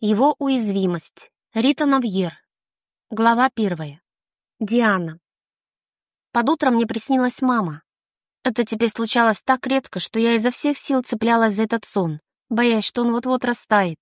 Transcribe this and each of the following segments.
Его уязвимость. Рита Навьер. Глава 1. Диана. Под утро мне приснилась мама. Это теперь случалось так редко, что я изо всех сил цеплялась за этот сон, боясь, что он вот-вот растает.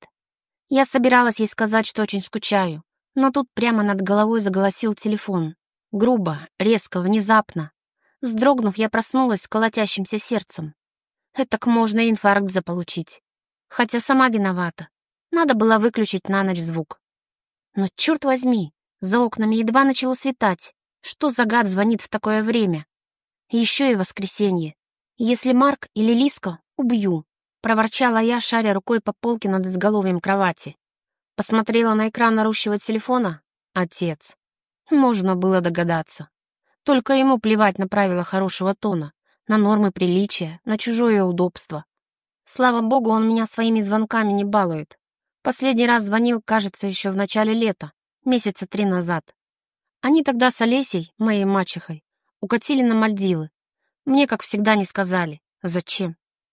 Я собиралась ей сказать, что очень скучаю, но тут прямо над головой заголосил телефон. Грубо, резко, внезапно. Вздрогнув, я проснулась с колотящимся сердцем. Этак можно и инфаркт заполучить. Хотя сама виновата. Надо было выключить на ночь звук. Но черт возьми, за окнами едва начало светать. Что за гад звонит в такое время? Еще и воскресенье. Если Марк или Лиска, убью. Проворчала я, шаря рукой по полке над изголовьем кровати. Посмотрела на экран орущего телефона. Отец. Можно было догадаться. Только ему плевать на правила хорошего тона, на нормы приличия, на чужое удобство. Слава богу, он меня своими звонками не балует. Последний раз звонил, кажется, еще в начале лета, месяца 3 назад. Они тогда с Олесей, моей мачехой, укатили на Мальдивы. Мне, как всегда, не сказали, зачем.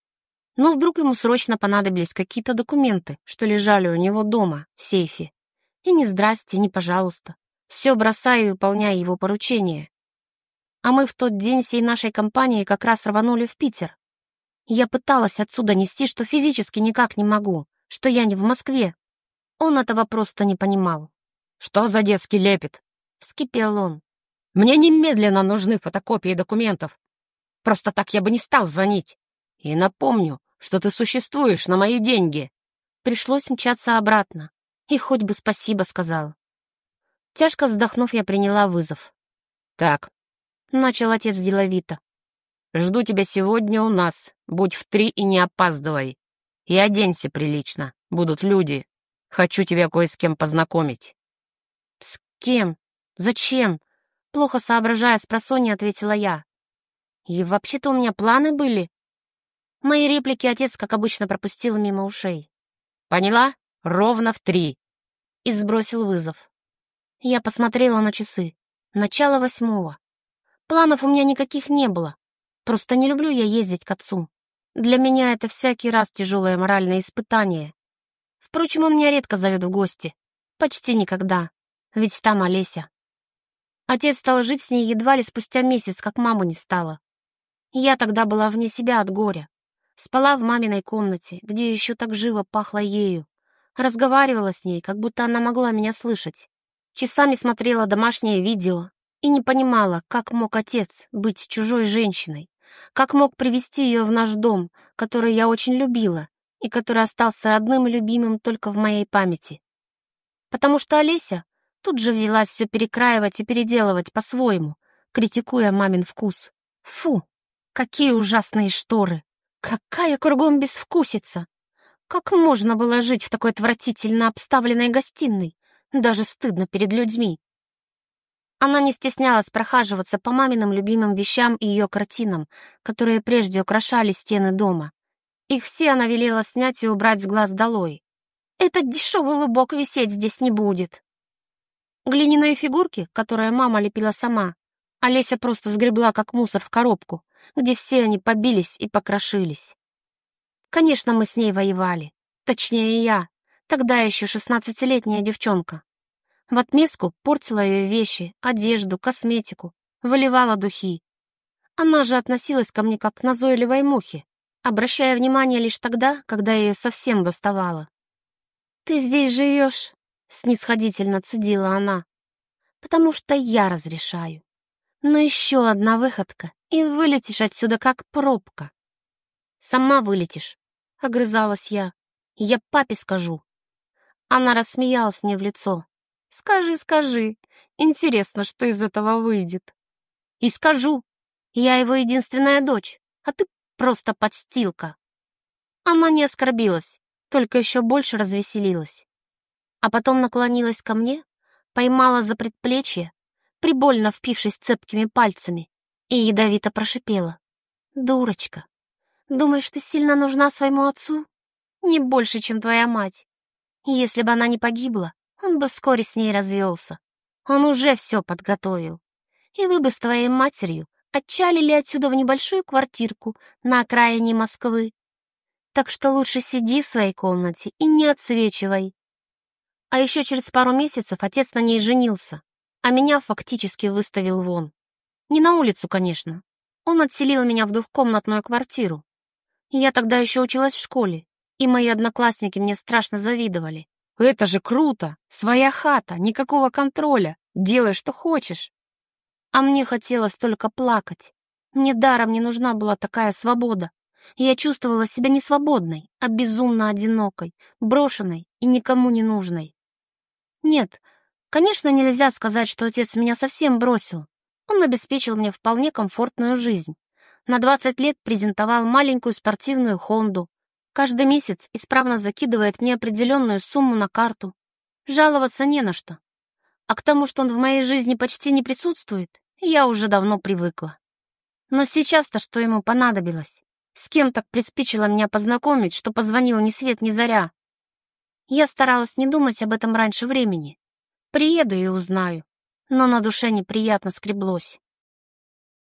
Но вдруг ему срочно понадобились какие-то документы, что лежали у него дома, в сейфе. И ни здрасте, ни пожалуйста. Все бросаю и выполняю его поручение. А мы в тот день всей нашей компанией как раз рванули в Питер. Я пыталась отсюда нести, что физически никак не могу, что я не в Москве. Он этого просто не понимал. «Что за детский лепет?» — вскипел он. «Мне немедленно нужны фотокопии документов. Просто так я бы не стал звонить. И напомню, что ты существуешь на мои деньги». Пришлось мчаться обратно. И хоть бы спасибо сказал. Тяжко вздохнув, я приняла вызов. «Так», — начал отец деловито. «Жду тебя сегодня у нас. Будь в 3 и не опаздывай. И оденься прилично. Будут люди. Хочу тебя кое с кем познакомить». «С кем? Зачем?» Плохо соображая, спросонья ответила я. «И вообще-то у меня планы были». Мои реплики отец, как обычно, пропустил мимо ушей. «Поняла? Ровно в 3». И сбросил вызов. Я посмотрела на часы. Начало 8. Планов у меня никаких не было. Просто не люблю я ездить к отцу. Для меня это всякий раз тяжелое моральное испытание. Впрочем, он меня редко зовет в гости. Почти никогда. Ведь там Олеся. Отец стал жить с ней едва ли спустя месяц, как маму не стало. Я тогда была вне себя от горя. Спала в маминой комнате, где еще так живо пахло ею. Разговаривала с ней, как будто она могла меня слышать. Часами смотрела домашнее видео и не понимала, как мог отец быть чужой женщиной, как мог привести ее в наш дом, который я очень любила и который остался родным и любимым только в моей памяти. Потому что Олеся тут же взялась все перекраивать и переделывать по-своему, критикуя мамин вкус. Фу, какие ужасные шторы! Какая кругом безвкусица! Как можно было жить в такой отвратительно обставленной гостиной? Даже стыдно перед людьми. Она не стеснялась прохаживаться по маминым любимым вещам и ее картинам, которые прежде украшали стены дома. Их все она велела снять и убрать с глаз долой. Этот дешевый лубок висеть здесь не будет. Глиняные фигурки, которые мама лепила сама, Олеся просто сгребла как мусор в коробку, где все они побились и покрошились. Конечно, мы с ней воевали. Точнее, я, тогда еще 16-летняя девчонка. В отместку портила ее вещи, одежду, косметику, выливала духи. Она же относилась ко мне как к назойливой мухе, обращая внимание лишь тогда, когда ее совсем доставало. «Ты здесь живешь?» — снисходительно цедила она. «Потому что я разрешаю. Но еще одна выходка, и вылетишь отсюда как пробка». «Сама вылетишь», — огрызалась я. «Я папе скажу». Она рассмеялась мне в лицо. «Скажи, скажи. Интересно, что из этого выйдет». «И скажу. Я его единственная дочь, а ты просто подстилка». Она не оскорбилась, только еще больше развеселилась. А потом наклонилась ко мне, поймала за предплечье, прибольно впившись цепкими пальцами, и ядовито прошипела. «Дурочка, думаешь, ты сильно нужна своему отцу? Не больше, чем твоя мать. Если бы она не погибла, он бы вскоре с ней развелся. Он уже все подготовил. И вы бы с твоей матерью отчалили отсюда в небольшую квартирку на окраине Москвы. Так что лучше сиди в своей комнате и не отсвечивай. А еще через пару месяцев отец на ней женился, а меня фактически выставил вон. Не на улицу, конечно. Он отселил меня в двухкомнатную квартиру. Я тогда еще училась в школе, и мои одноклассники мне страшно завидовали. Это же круто! Своя хата, никакого контроля. Делай, что хочешь. А мне хотелось только плакать. Мне даром не нужна была такая свобода. Я чувствовала себя не свободной, а безумно одинокой, брошенной и никому не нужной. Нет, конечно, нельзя сказать, что отец меня совсем бросил. Он обеспечил мне вполне комфортную жизнь. На 20 лет презентовал маленькую спортивную «Хонду». Каждый месяц исправно закидывает мне определенную сумму на карту. Жаловаться не на что. А к тому, что он в моей жизни почти не присутствует, я уже давно привыкла. Но сейчас-то что ему понадобилось? С кем так приспичило меня познакомить, что позвонил ни свет ни заря? Я старалась не думать об этом раньше времени. Приеду и узнаю. Но на душе неприятно скреблось.